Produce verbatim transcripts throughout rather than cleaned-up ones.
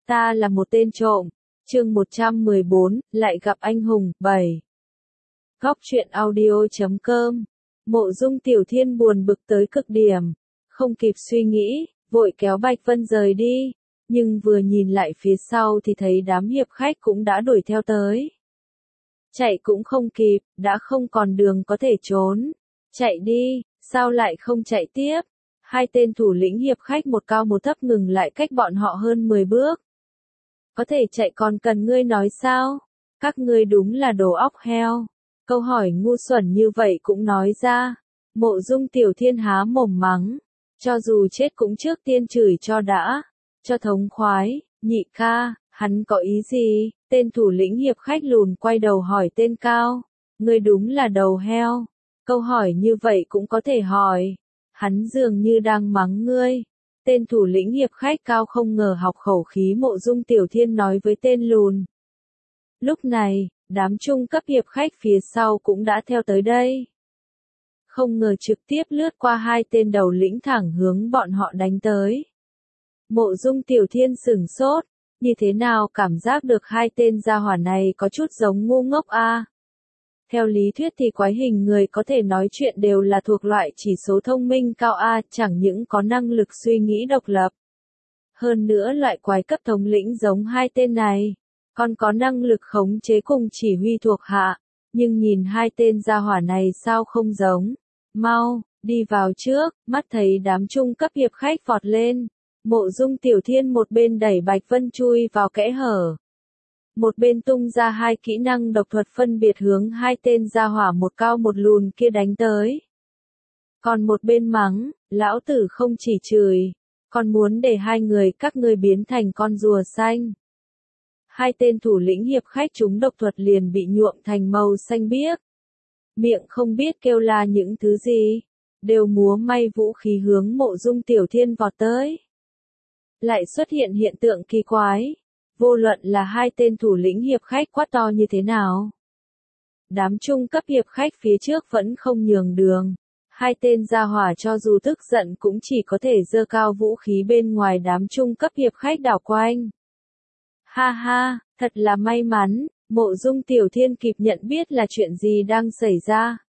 Ta là một tên trộm. Chương một trăm mười bốn, lại gặp anh hùng. bảy. Góc truyện audio chấm com. Mộ Dung Tiểu Thiên buồn bực tới cực điểm, không kịp suy nghĩ, vội kéo Bạch Vân rời đi, nhưng vừa nhìn lại phía sau thì thấy đám hiệp khách cũng đã đuổi theo tới. Chạy cũng không kịp, đã không còn đường có thể trốn. Chạy đi, sao lại không chạy tiếp? Hai tên thủ lĩnh hiệp khách một cao một thấp ngừng lại cách bọn họ hơn mười bước. Có thể chạy còn cần ngươi nói sao? Các ngươi đúng là đồ óc heo. Câu hỏi ngu xuẩn như vậy cũng nói ra. Mộ Dung Tiểu Thiên há mồm mắng. Cho dù chết cũng trước tiên chửi cho đã. Cho thống khoái. Nhị ca, hắn có ý gì? Tên thủ lĩnh hiệp khách lùn quay đầu hỏi tên cao. Ngươi đúng là đầu heo. Câu hỏi như vậy cũng có thể hỏi. Hắn dường như đang mắng ngươi. Tên thủ lĩnh hiệp khách cao không ngờ học khẩu khí Mộ Dung Tiểu Thiên nói với tên lùn. Lúc này, đám trung cấp hiệp khách phía sau cũng đã theo tới đây. Không ngờ trực tiếp lướt qua hai tên đầu lĩnh thẳng hướng bọn họ đánh tới. Mộ Dung Tiểu Thiên sửng sốt, như thế nào cảm giác được hai tên gia hỏa này có chút giống ngu ngốc a? À? Theo lý thuyết thì quái hình người có thể nói chuyện đều là thuộc loại chỉ số thông minh cao A, chẳng những có năng lực suy nghĩ độc lập. Hơn nữa loại quái cấp thống lĩnh giống hai tên này, còn có năng lực khống chế cùng chỉ huy thuộc hạ, nhưng nhìn hai tên gia hỏa này sao không giống. Mau, đi vào trước, mắt thấy đám trung cấp hiệp khách vọt lên, Mộ Dung Tiểu Thiên một bên đẩy Bạch Vân chui vào kẽ hở. Một bên tung ra hai kỹ năng độc thuật phân biệt hướng hai tên gia hỏa một cao một lùn kia đánh tới. Còn một bên mắng, lão tử không chỉ chửi, còn muốn để hai người các ngươi biến thành con rùa xanh. Hai tên thủ lĩnh hiệp khách chúng độc thuật liền bị nhuộm thành màu xanh biếc. Miệng không biết kêu la những thứ gì, đều múa may vũ khí hướng Mộ Dung Tiểu Thiên vọt tới. Lại xuất hiện hiện tượng kỳ quái. Vô luận là hai tên thủ lĩnh hiệp khách quát to như thế nào. Đám trung cấp hiệp khách phía trước vẫn không nhường đường. Hai tên gia hỏa cho dù tức giận cũng chỉ có thể giơ cao vũ khí bên ngoài đám trung cấp hiệp khách đảo quanh. Ha ha, thật là may mắn, Mộ Dung Tiểu Thiên kịp nhận biết là chuyện gì đang xảy ra.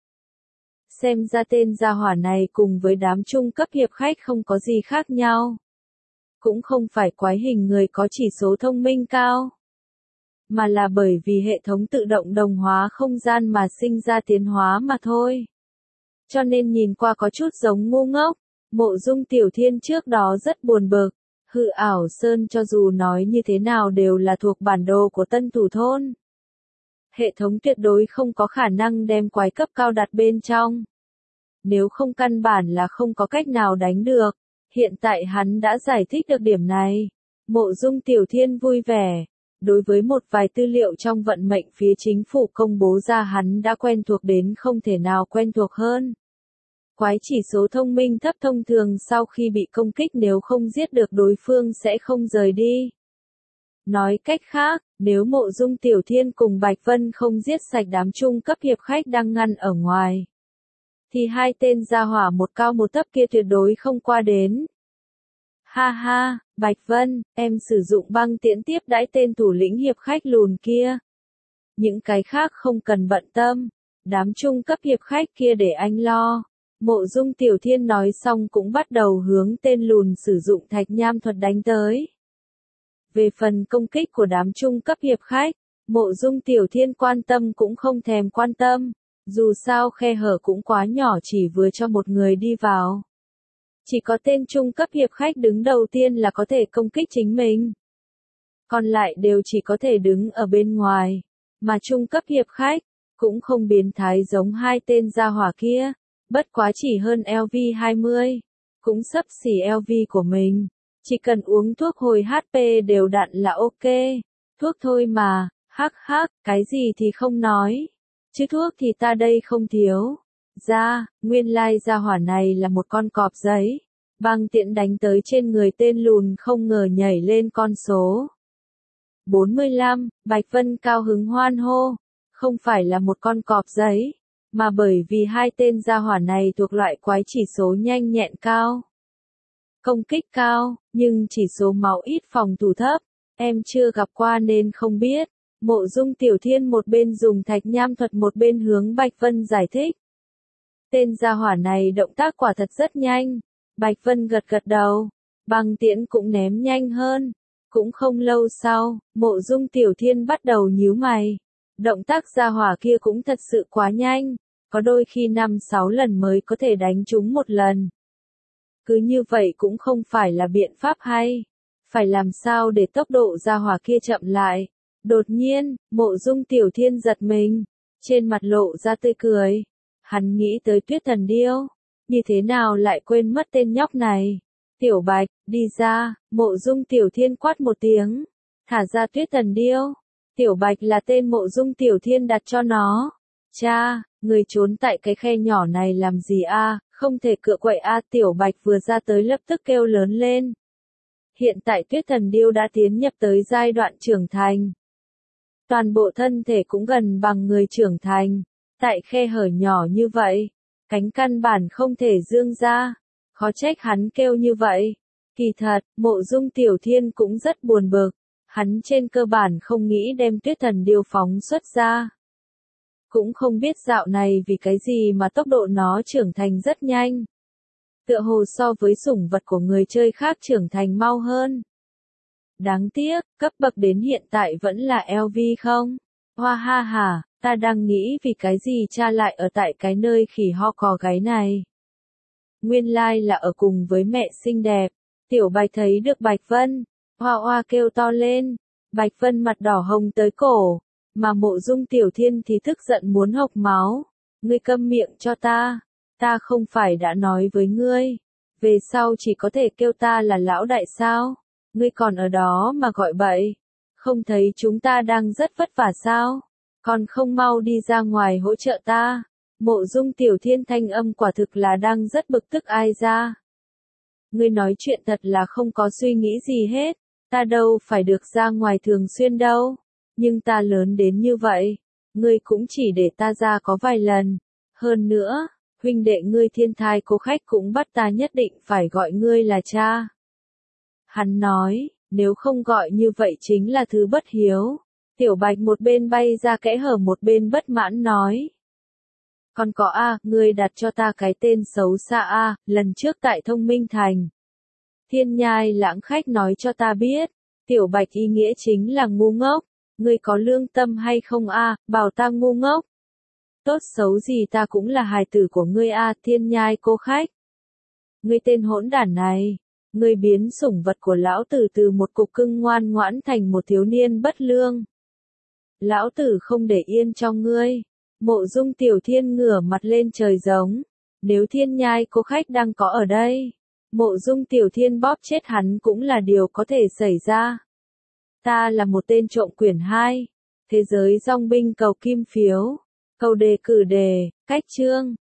Xem ra tên gia hỏa này cùng với đám trung cấp hiệp khách không có gì khác nhau. Cũng không phải quái hình người có chỉ số thông minh cao, mà là bởi vì hệ thống tự động đồng hóa không gian mà sinh ra tiến hóa mà thôi. Cho nên nhìn qua có chút giống ngu ngốc. Mộ Dung Tiểu Thiên trước đó rất buồn bực. Hư ảo sơn cho dù nói như thế nào đều là thuộc bản đồ của tân thủ thôn. Hệ thống tuyệt đối không có khả năng đem quái cấp cao đặt bên trong. Nếu không căn bản là không có cách nào đánh được. Hiện tại hắn đã giải thích được điểm này. Mộ Dung Tiểu Thiên vui vẻ. Đối với một vài tư liệu trong vận mệnh phía chính phủ công bố ra hắn đã quen thuộc đến không thể nào quen thuộc hơn. Quái chỉ số thông minh thấp thông thường sau khi bị công kích nếu không giết được đối phương sẽ không rời đi. Nói cách khác, nếu Mộ Dung Tiểu Thiên cùng Bạch Vân không giết sạch đám trung cấp hiệp khách đang ngăn ở ngoài, thì hai tên gia hỏa một cao một thấp kia tuyệt đối không qua đến. Ha ha, Bạch Vân, em sử dụng băng tiễn tiếp đãi tên thủ lĩnh hiệp khách lùn kia. Những cái khác không cần bận tâm, đám trung cấp hiệp khách kia để anh lo. Mộ Dung Tiểu Thiên nói xong cũng bắt đầu hướng tên lùn sử dụng thạch nham thuật đánh tới. Về phần công kích của đám trung cấp hiệp khách, Mộ Dung Tiểu Thiên quan tâm cũng không thèm quan tâm. Dù sao khe hở cũng quá nhỏ chỉ vừa cho một người đi vào. Chỉ có tên trung cấp hiệp khách đứng đầu tiên là có thể công kích chính mình. Còn lại đều chỉ có thể đứng ở bên ngoài. Mà trung cấp hiệp khách, cũng không biến thái giống hai tên gia hỏa kia. Bất quá chỉ hơn L V hai mươi. Cũng xấp xỉ L V của mình. Chỉ cần uống thuốc hồi H P đều đặn là ok. Thuốc thôi mà, hắc hắc, cái gì thì không nói. Chứ thuốc thì ta đây không thiếu. Ra, nguyên lai gia hỏa này là một con cọp giấy. Băng tiễn đánh tới trên người tên lùn không ngờ nhảy lên con số bốn mươi lăm, Bạch Vân cao hứng hoan hô. Không phải là một con cọp giấy, mà bởi vì hai tên gia hỏa này thuộc loại quái chỉ số nhanh nhẹn cao. Công kích cao, nhưng chỉ số máu ít phòng thủ thấp. Em chưa gặp qua nên không biết. Mộ Dung Tiểu Thiên một bên dùng thạch nham thuật một bên hướng Bạch Vân giải thích. Tên gia hỏa này động tác quả thật rất nhanh. Bạch Vân gật gật đầu. Băng tiễn cũng ném nhanh hơn. Cũng không lâu sau, Mộ Dung Tiểu Thiên bắt đầu nhíu mày. Động tác gia hỏa kia cũng thật sự quá nhanh. Có đôi khi năm sáu lần mới có thể đánh trúng một lần. Cứ như vậy cũng không phải là biện pháp hay. Phải làm sao để tốc độ gia hỏa kia chậm lại. Đột nhiên, Mộ Dung Tiểu Thiên giật mình. Trên mặt lộ ra tươi cười. Hắn nghĩ tới Tuyết Thần Điêu. Như thế nào lại quên mất tên nhóc này. Tiểu Bạch, đi ra. Mộ Dung Tiểu Thiên quát một tiếng. Thả ra Tuyết Thần Điêu. Tiểu Bạch là tên Mộ Dung Tiểu Thiên đặt cho nó. Cha, người trốn tại cái khe nhỏ này làm gì a? Không thể cựa quậy a. Tiểu Bạch vừa ra tới lập tức kêu lớn lên. Hiện tại Tuyết Thần Điêu đã tiến nhập tới giai đoạn trưởng thành. Toàn bộ thân thể cũng gần bằng người trưởng thành. Tại khe hở nhỏ như vậy, cánh căn bản không thể dương ra. Khó trách hắn kêu như vậy. Kỳ thật, Mộ Dung Tiểu Thiên cũng rất buồn bực. Hắn trên cơ bản không nghĩ đem Tuyết Thần Điêu phóng xuất ra. Cũng không biết dạo này vì cái gì mà tốc độ nó trưởng thành rất nhanh. Tựa hồ so với sủng vật của người chơi khác trưởng thành mau hơn. Đáng tiếc, cấp bậc đến hiện tại vẫn là lv không? Hoa ha ha, ta đang nghĩ vì cái gì cha lại ở tại cái nơi khỉ ho cò gáy này. Nguyên lai là ở cùng với mẹ xinh đẹp. Tiểu Bạch thấy được Bạch Vân. Hoa hoa kêu to lên. Bạch Vân mặt đỏ hồng tới cổ. Mà Mộ Dung Tiểu Thiên thì tức giận muốn hộc máu. Ngươi câm miệng cho ta. Ta không phải đã nói với ngươi. Về sau chỉ có thể kêu ta là lão đại sao. Ngươi còn ở đó mà gọi bậy. Không thấy chúng ta đang rất vất vả sao. Còn không mau đi ra ngoài hỗ trợ ta. Mộ Dung Tiểu Thiên thanh âm quả thực là đang rất bực tức ai ra. Ngươi nói chuyện thật là không có suy nghĩ gì hết. Ta đâu phải được ra ngoài thường xuyên đâu. Nhưng ta lớn đến như vậy. Ngươi cũng chỉ để ta ra có vài lần. Hơn nữa, huynh đệ ngươi Thiên Thai Cô Khách cũng bắt ta nhất định phải gọi ngươi là cha. Hắn nói, nếu không gọi như vậy chính là thứ bất hiếu. Tiểu Bạch một bên bay ra kẽ hở một bên bất mãn nói. Còn có a, ngươi đặt cho ta cái tên xấu xa a, lần trước tại Thông Minh Thành. Thiên Nhai Lãng Khách nói cho ta biết, Tiểu Bạch ý nghĩa chính là ngu ngốc. Ngươi có lương tâm hay không a, bảo ta ngu ngốc. Tốt xấu gì ta cũng là hài tử của ngươi a, Thiên Nhai Cô Khách. Ngươi tên hỗn đản này, ngươi biến sủng vật của lão tử từ một cục cưng ngoan ngoãn thành một thiếu niên bất lương. Lão tử không để yên cho ngươi. Mộ Dung Tiểu Thiên ngửa mặt lên trời giống. Nếu Thiên Nhai Cô Khách đang có ở đây, Mộ Dung Tiểu Thiên bóp chết hắn cũng là điều có thể xảy ra. Ta là một tên trộm quyển hai. Thế giới dòng binh cầu kim phiếu. Cầu đề cử đề, cách chương.